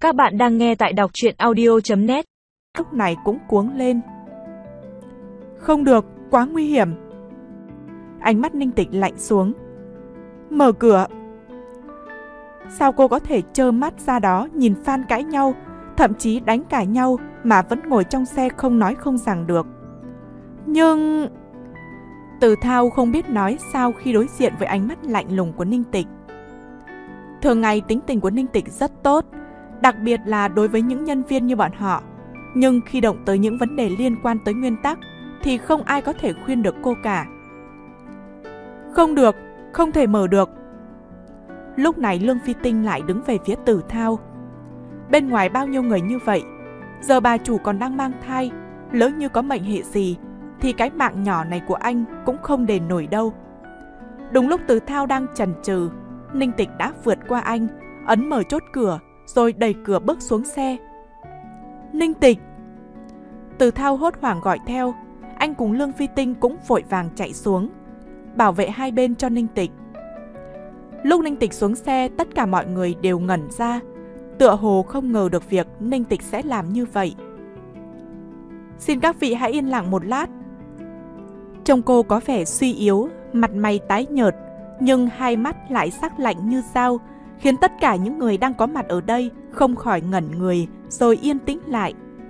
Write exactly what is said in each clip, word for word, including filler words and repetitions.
Các bạn đang nghe tại đọc truyện audio chấm net. Lúc này cũng cuống lên. Không được, quá nguy hiểm. Ánh mắt Ninh Tịch lạnh xuống. Mở cửa. Sao cô có thể trơ mắt ra đó nhìn fan cãi nhau, thậm chí đánh cãi nhau mà vẫn ngồi trong xe không nói không rằng được? Nhưng... Từ Thao không biết nói sao khi đối diện với ánh mắt lạnh lùng của Ninh Tịch. Thường ngày tính tình của Ninh Tịch rất tốt, đặc biệt là đối với những nhân viên như bọn họ. Nhưng khi động tới những vấn đề liên quan tới nguyên tắc thì không ai có thể khuyên được cô cả. Không được, không thể mở được. Lúc này Lương Phi Tinh lại đứng về phía Từ Thao. Bên ngoài bao nhiêu người như vậy, giờ bà chủ còn đang mang thai, lỡ như có mệnh hệ gì thì cái mạng nhỏ này của anh cũng không đền nổi đâu. Đúng lúc Từ Thao đang chần chừ, Ninh Tịch đã vượt qua anh, ấn mở chốt cửa, rồi đẩy cửa bước xuống xe. Ninh Tịch! Từ Thao hốt hoảng gọi theo. Anh cùng Lương Phi Tinh cũng vội vàng chạy xuống, bảo vệ hai bên cho Ninh Tịch. Lúc Ninh Tịch xuống xe, tất cả mọi người đều ngẩn ra, tựa hồ không ngờ được việc Ninh Tịch sẽ làm như vậy. Xin các vị hãy yên lặng một lát. Trông cô có vẻ suy yếu, mặt mày tái nhợt, nhưng hai mắt lại sắc lạnh như dao, khiến tất cả những người đang có mặt ở đây không khỏi ngẩn người rồi yên tĩnh lại.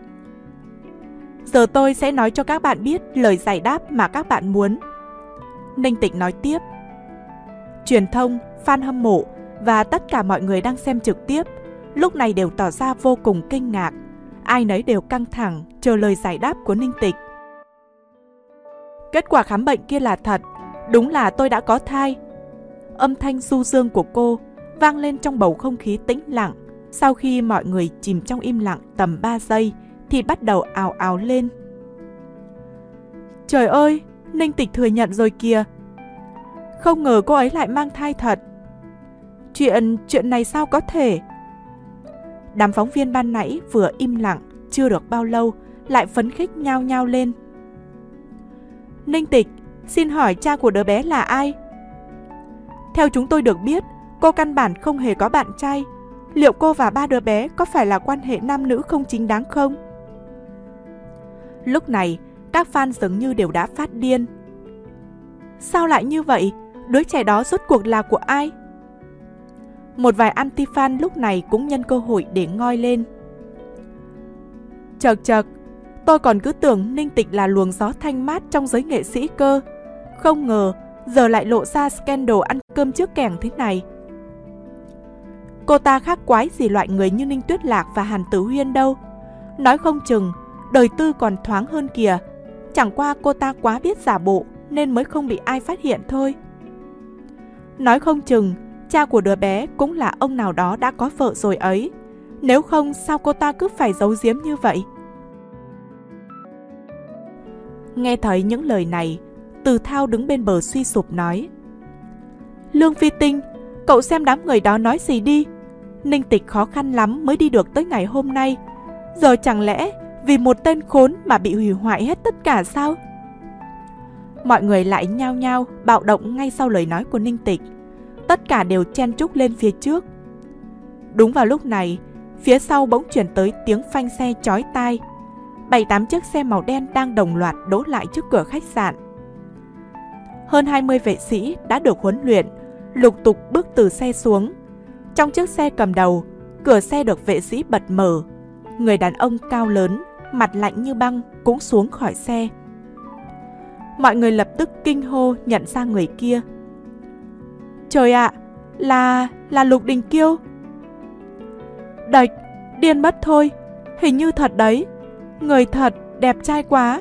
Giờ tôi sẽ nói cho các bạn biết lời giải đáp mà các bạn muốn. Ninh Tịch nói tiếp. Truyền thông, fan hâm mộ và tất cả mọi người đang xem trực tiếp lúc này đều tỏ ra vô cùng kinh ngạc. Ai nấy đều căng thẳng chờ lời giải đáp của Ninh Tịch. Kết quả khám bệnh kia là thật, đúng là tôi đã có thai. Âm thanh du dương của cô vang lên trong bầu không khí tĩnh lặng. Sau khi mọi người chìm trong im lặng tầm ba giây thì bắt đầu ào ào lên. Trời ơi, Ninh Tịch thừa nhận rồi kìa. Không ngờ cô ấy lại mang thai thật. Chuyện, chuyện này sao có thể? Đám phóng viên ban nãy vừa im lặng chưa được bao lâu lại phấn khích nhao nhao lên. Ninh Tịch, xin hỏi cha của đứa bé là ai? Theo chúng tôi được biết, cô căn bản không hề có bạn trai. Liệu cô và ba đứa bé có phải là quan hệ nam nữ không chính đáng không? Lúc này, các fan dường như đều đã phát điên. Sao lại như vậy? Đứa trẻ đó rốt cuộc là của ai? Một vài anti-fan lúc này cũng nhân cơ hội để ngoi lên. Chật chật, tôi còn cứ tưởng Ninh Tịch là luồng gió thanh mát trong giới nghệ sĩ cơ. Không ngờ, giờ lại lộ ra scandal ăn cơm trước kèng thế này. Cô ta khác quái gì loại người như Ninh Tuyết Lạc và Hàn Tử Huyên đâu. Nói không chừng, đời tư còn thoáng hơn kìa. Chẳng qua cô ta quá biết giả bộ nên mới không bị ai phát hiện thôi. Nói không chừng, cha của đứa bé cũng là ông nào đó đã có vợ rồi ấy. Nếu không sao cô ta cứ phải giấu giếm như vậy? Nghe thấy những lời này, Từ Thao đứng bên bờ suy sụp nói. Lương Phi Tinh, cậu xem đám người đó nói gì đi. Ninh Tịch khó khăn lắm mới đi được tới ngày hôm nay. Giờ chẳng lẽ vì một tên khốn mà bị hủy hoại hết tất cả sao? Mọi người lại nhao nhao bạo động ngay sau lời nói của Ninh Tịch. Tất cả đều chen chúc lên phía trước. Đúng vào lúc này, phía sau bỗng chuyển tới tiếng phanh xe chói tai. Bảy tám chiếc xe màu đen đang đồng loạt đỗ lại trước cửa khách sạn. Hơn hai mươi vệ sĩ đã được huấn luyện lục tục bước từ xe xuống. Trong chiếc xe cầm đầu, cửa xe được vệ sĩ bật mở. Người đàn ông cao lớn, mặt lạnh như băng cũng xuống khỏi xe. Mọi người lập tức kinh hô nhận ra người kia. Trời ạ, à, là... là Lục Đình Kiêu. Đạch, điên mất thôi, hình như thật đấy. Người thật, đẹp trai quá.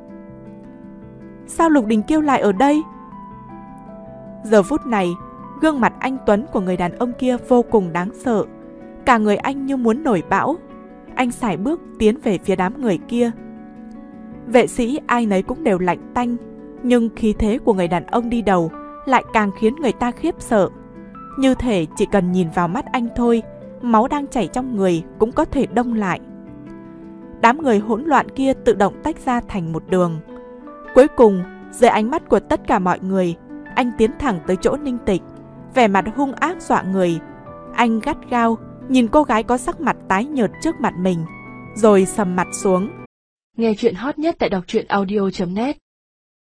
Sao Lục Đình Kiêu lại ở đây? Giờ phút này, gương mặt anh tuấn của người đàn ông kia vô cùng đáng sợ. Cả người anh như muốn nổi bão. Anh sải bước tiến về phía đám người kia. Vệ sĩ ai nấy cũng đều lạnh tanh, nhưng khí thế của người đàn ông đi đầu lại càng khiến người ta khiếp sợ. Như thể chỉ cần nhìn vào mắt anh thôi, máu đang chảy trong người cũng có thể đông lại. Đám người hỗn loạn kia tự động tách ra thành một đường. Cuối cùng, dưới ánh mắt của tất cả mọi người, anh tiến thẳng tới chỗ Ninh Tịch, vẻ mặt hung ác dọa người. Anh gắt gao, nhìn cô gái có sắc mặt tái nhợt trước mặt mình, rồi sầm mặt xuống. Nghe chuyện hot nhất tại đọc truyện audio chấm net.